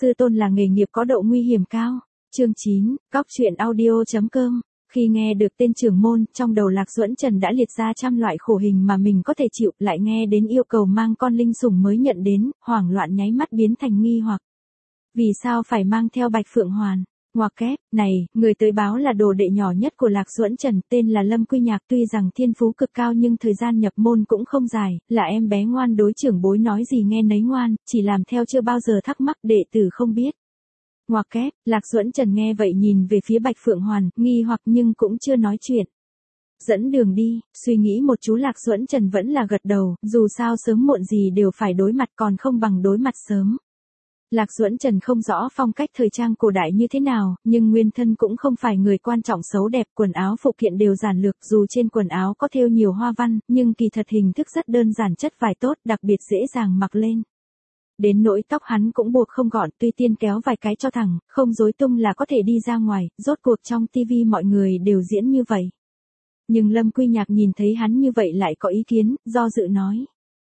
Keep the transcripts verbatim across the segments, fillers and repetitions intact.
sư tôn là nghề nghiệp có độ nguy hiểm cao. Chương chín, cóc truyện audio chấm com. Khi nghe được tên trưởng môn, trong đầu Lạc Duẫn Trần đã liệt ra trăm loại khổ hình mà mình có thể chịu, lại nghe đến yêu cầu mang con linh sủng mới nhận đến, hoảng loạn nháy mắt biến thành nghi hoặc. Vì sao phải mang theo Bạch Phượng Hoàn? Ngoặc kép, này, người tới báo là đồ đệ nhỏ nhất của Lạc Duẫn Trần, tên là Lâm Quy Nhạc, tuy rằng thiên phú cực cao nhưng thời gian nhập môn cũng không dài, là em bé ngoan, đối trưởng bối nói gì nghe nấy ngoan, chỉ làm theo chưa bao giờ thắc mắc, đệ tử không biết. Ngoặc kép, Lạc Duẫn Trần nghe vậy nhìn về phía Bạch Phượng Hoàn, nghi hoặc nhưng cũng chưa nói chuyện. Dẫn đường đi, suy nghĩ một chú Lạc Duẫn Trần vẫn là gật đầu, dù sao sớm muộn gì đều phải đối mặt, còn không bằng đối mặt sớm. Lạc Duẫn Trần không rõ phong cách thời trang cổ đại như thế nào, nhưng nguyên thân cũng không phải người quan trọng xấu đẹp, quần áo phụ kiện đều giản lược, dù trên quần áo có thêu nhiều hoa văn, nhưng kỳ thật hình thức rất đơn giản, chất vải tốt, đặc biệt dễ dàng mặc lên. Đến nỗi tóc hắn cũng buộc không gọn, tuy tiên kéo vài cái cho thẳng, không rối tung là có thể đi ra ngoài, rốt cuộc trong tivi mọi người đều diễn như vậy. Nhưng Lâm Quy Nhạc nhìn thấy hắn như vậy lại có ý kiến, do dự nói.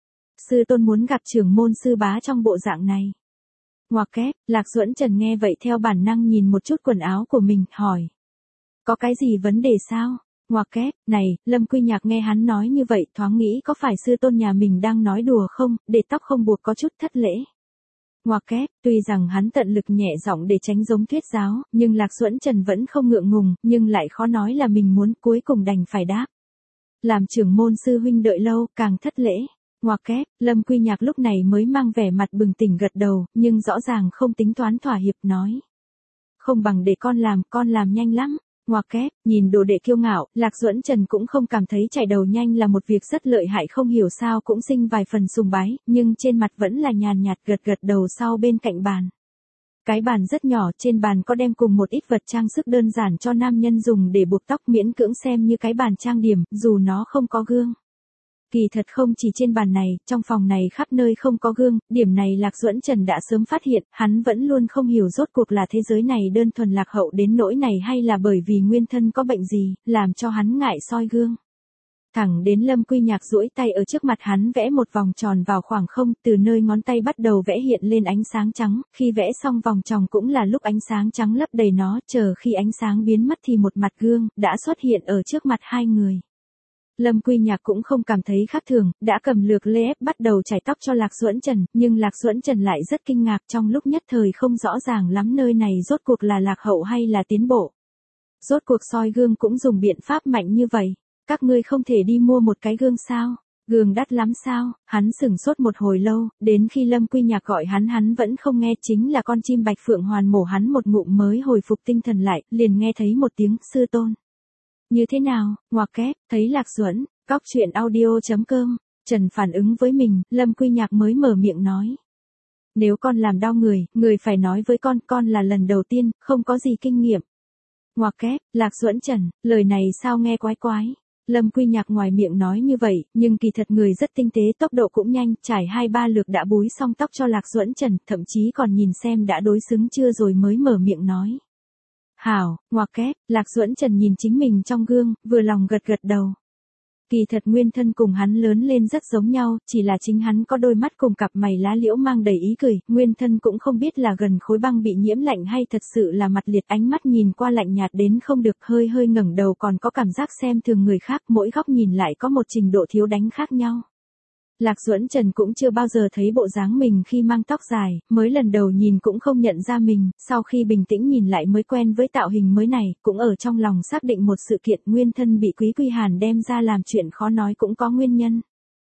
Sư tôn muốn gặp trưởng môn sư bá trong bộ dạng này. Ngoặc kép, Lạc Duẫn Trần nghe vậy theo bản năng nhìn một chút quần áo của mình, hỏi. Có cái gì vấn đề sao? Ngoặc kép, này, Lâm Quy Nhạc nghe hắn nói như vậy, thoáng nghĩ có phải sư tôn nhà mình đang nói đùa không, để tóc không buộc có chút thất lễ. Ngoặc kép, tuy rằng hắn tận lực nhẹ giọng để tránh giống thuyết giáo, nhưng Lạc Duẫn Trần vẫn không ngượng ngùng, nhưng lại khó nói là mình muốn, cuối cùng đành phải đáp. Làm trưởng môn sư huynh đợi lâu, càng thất lễ. Ngoặc kép, Lâm Quy Nhạc lúc này mới mang vẻ mặt bừng tỉnh gật đầu, nhưng rõ ràng không tính toán thỏa hiệp, nói. Không bằng để con làm, con làm nhanh lắm. Ngoặc kép, nhìn đồ đệ kiêu ngạo, Lạc Duẫn Trần cũng không cảm thấy chải đầu nhanh là một việc rất lợi hại, không hiểu sao cũng sinh vài phần sùng bái, nhưng trên mặt vẫn là nhàn nhạt gật gật đầu sau bên cạnh bàn. Cái bàn rất nhỏ, trên bàn có đem cùng một ít vật trang sức đơn giản cho nam nhân dùng để buộc tóc, miễn cưỡng xem như cái bàn trang điểm, dù nó không có gương. Kỳ thật không chỉ trên bàn này, trong phòng này khắp nơi không có gương, điểm này Lạc Duẫn Trần đã sớm phát hiện, hắn vẫn luôn không hiểu rốt cuộc là thế giới này đơn thuần lạc hậu đến nỗi này hay là bởi vì nguyên thân có bệnh gì, làm cho hắn ngại soi gương. Thẳng đến Lâm Quy Nhạc duỗi tay ở trước mặt hắn vẽ một vòng tròn vào khoảng không, từ nơi ngón tay bắt đầu vẽ hiện lên ánh sáng trắng, khi vẽ xong vòng tròn cũng là lúc ánh sáng trắng lấp đầy nó, chờ khi ánh sáng biến mất thì một mặt gương đã xuất hiện ở trước mặt hai người. Lâm Quy Nhạc cũng không cảm thấy khác thường, đã cầm lược lê ép bắt đầu chải tóc cho Lạc Duẫn Trần, nhưng Lạc Duẫn Trần lại rất kinh ngạc, trong lúc nhất thời không rõ ràng lắm nơi này rốt cuộc là lạc hậu hay là tiến bộ. Rốt cuộc soi gương cũng dùng biện pháp mạnh như vậy, các ngươi không thể đi mua một cái gương sao? Gương đắt lắm sao? Hắn sửng sốt một hồi lâu, đến khi Lâm Quy Nhạc gọi hắn hắn vẫn không nghe, chính là con chim Bạch Phượng Hoàn mổ hắn một ngụm mới hồi phục tinh thần lại, liền nghe thấy một tiếng sư tôn. Như thế nào? Ngoặc kép, thấy Lạc Duẫn, cóc truyện audio chấm com, Trần phản ứng với mình, Lâm Quy Nhạc mới mở miệng nói. Nếu con làm đau người, người phải nói với con, con là lần đầu tiên, không có gì kinh nghiệm. Ngoặc kép, Lạc Duẫn Trần, lời này sao nghe quái quái. Lâm Quy Nhạc ngoài miệng nói như vậy, nhưng kỳ thật người rất tinh tế, tốc độ cũng nhanh, trải hai ba lượt đã búi xong tóc cho Lạc Duẫn Trần, thậm chí còn nhìn xem đã đối xứng chưa rồi mới mở miệng nói. Hảo, ngoặc kép, Lạc Duẫn Trần nhìn chính mình trong gương, vừa lòng gật gật đầu. Kỳ thật nguyên thân cùng hắn lớn lên rất giống nhau, chỉ là chính hắn có đôi mắt cùng cặp mày lá liễu mang đầy ý cười, nguyên thân cũng không biết là gần khối băng bị nhiễm lạnh hay thật sự là mặt liệt, ánh mắt nhìn qua lạnh nhạt đến không được, hơi hơi ngẩng đầu còn có cảm giác xem thường người khác, mỗi góc nhìn lại có một trình độ thiếu đánh khác nhau. Lạc Duẫn Trần cũng chưa bao giờ thấy bộ dáng mình khi mang tóc dài, mới lần đầu nhìn cũng không nhận ra mình, sau khi bình tĩnh nhìn lại mới quen với tạo hình mới này, cũng ở trong lòng xác định một sự kiện, nguyên thân bị Quý Quy Hàn đem ra làm chuyện khó nói cũng có nguyên nhân.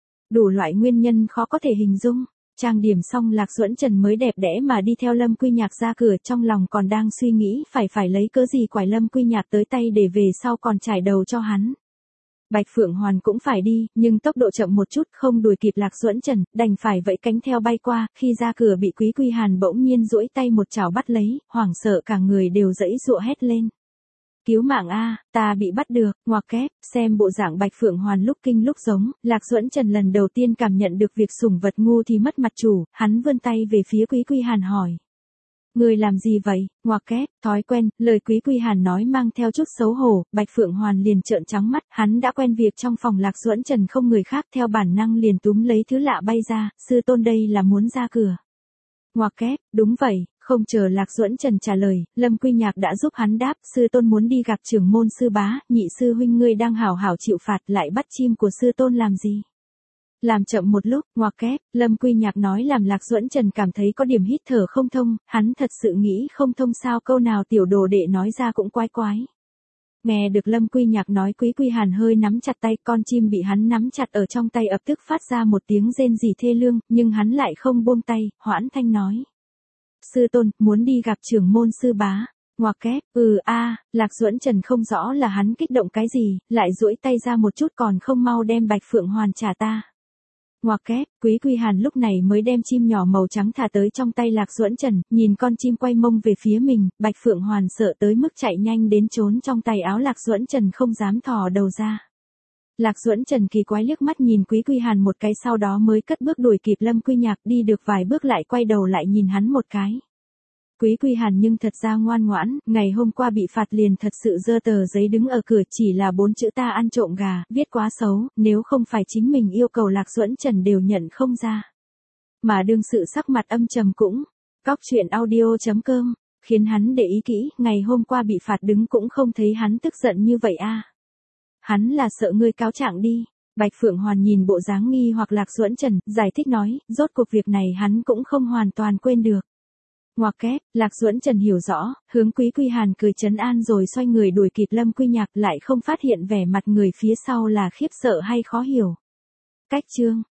Đủ loại nguyên nhân khó có thể hình dung. Trang điểm xong Lạc Duẫn Trần mới đẹp đẽ mà đi theo Lâm Quy Nhạc ra cửa, trong lòng còn đang suy nghĩ phải phải lấy cớ gì quải Lâm Quy Nhạc tới tay để về sau còn trải đầu cho hắn. Bạch Phượng Hoàn cũng phải đi, nhưng tốc độ chậm một chút, không đuổi kịp Lạc Duẫn Trần, đành phải vẫy cánh theo bay qua, khi ra cửa bị Quý Quy Hàn bỗng nhiên duỗi tay một chảo bắt lấy, hoảng sợ cả người đều giãy giụa hét lên. Cứu mạng a, ta bị bắt được. Ngoặc kép, xem bộ dạng Bạch Phượng Hoàn lúc kinh lúc giống, Lạc Duẫn Trần lần đầu tiên cảm nhận được việc sủng vật ngu thì mất mặt chủ, hắn vươn tay về phía Quý Quy Hàn hỏi. Người làm gì vậy? Ngoặc kép, thói quen, lời Quý Quy Hàn nói mang theo chút xấu hổ, Bạch Phượng Hoàn liền trợn trắng mắt, hắn đã quen việc trong phòng Lạc Duẫn Trần không người khác, theo bản năng liền túm lấy thứ lạ bay ra, sư tôn đây là muốn ra cửa. Ngoặc kép, đúng vậy, Không chờ Lạc Duẫn Trần trả lời, Lâm Quy Nhạc đã giúp hắn đáp, sư tôn muốn đi gặp trưởng môn sư bá, nhị sư huynh ngươi đang hảo hảo chịu phạt lại bắt chim của sư tôn làm gì? Làm chậm một lúc, ngoặc kép, Lâm Quy Nhạc nói làm Lạc Duẫn Trần cảm thấy có điểm hít thở không thông, hắn thật sự nghĩ không thông sao câu nào tiểu đồ đệ nói ra cũng quái quái. Nghe được Lâm Quy Nhạc nói, Quý Quy Hàn hơi nắm chặt tay, con chim bị hắn nắm chặt ở trong tay ập tức phát ra một tiếng rên rỉ thê lương, nhưng hắn lại không buông tay, hoãn thanh nói. Sư tôn, muốn đi gặp trưởng môn sư bá. Ngoặc kép, ừ a, Lạc Duẫn Trần không rõ là hắn kích động cái gì, lại duỗi tay ra một chút còn không mau đem Bạch Phượng Hoàn trả ta. Ngoặc kép, Quý Quy Hàn lúc này mới đem chim nhỏ màu trắng thả tới trong tay Lạc Duẫn Trần, nhìn con chim quay mông về phía mình, Bạch Phượng Hoàn sợ tới mức chạy nhanh đến trốn trong tay áo Lạc Duẫn Trần không dám thò đầu ra. Lạc Duẫn Trần kỳ quái liếc mắt nhìn Quý Quy Hàn một cái sau đó mới cất bước đuổi kịp Lâm Quy Nhạc, đi được vài bước lại quay đầu lại nhìn hắn một cái. Quý Quy Hàn nhưng thật ra ngoan ngoãn, ngày hôm qua bị phạt liền thật sự giơ tờ giấy đứng ở cửa chỉ là bốn chữ ta ăn trộm gà, viết quá xấu, nếu không phải chính mình yêu cầu Lạc Duẫn Trần đều nhận không ra. Mà đương sự sắc mặt âm trầm cũng, cóc truyện audio chấm com, khiến hắn để ý kỹ, ngày hôm qua bị phạt đứng cũng không thấy hắn tức giận như vậy a. Hắn là sợ ngươi cáo trạng đi. Bạch Phượng Hoàn nhìn bộ dáng nghi hoặc Lạc Duẫn Trần, giải thích nói, rốt cuộc việc này hắn cũng không hoàn toàn quên được. Ngoặc kép, Lạc Duẫn Trần hiểu rõ, hướng Quý Quy Hàn cười trấn an rồi xoay người đuổi kịp Lâm Quy Nhạc, lại không phát hiện vẻ mặt người phía sau là khiếp sợ hay khó hiểu. Cách chương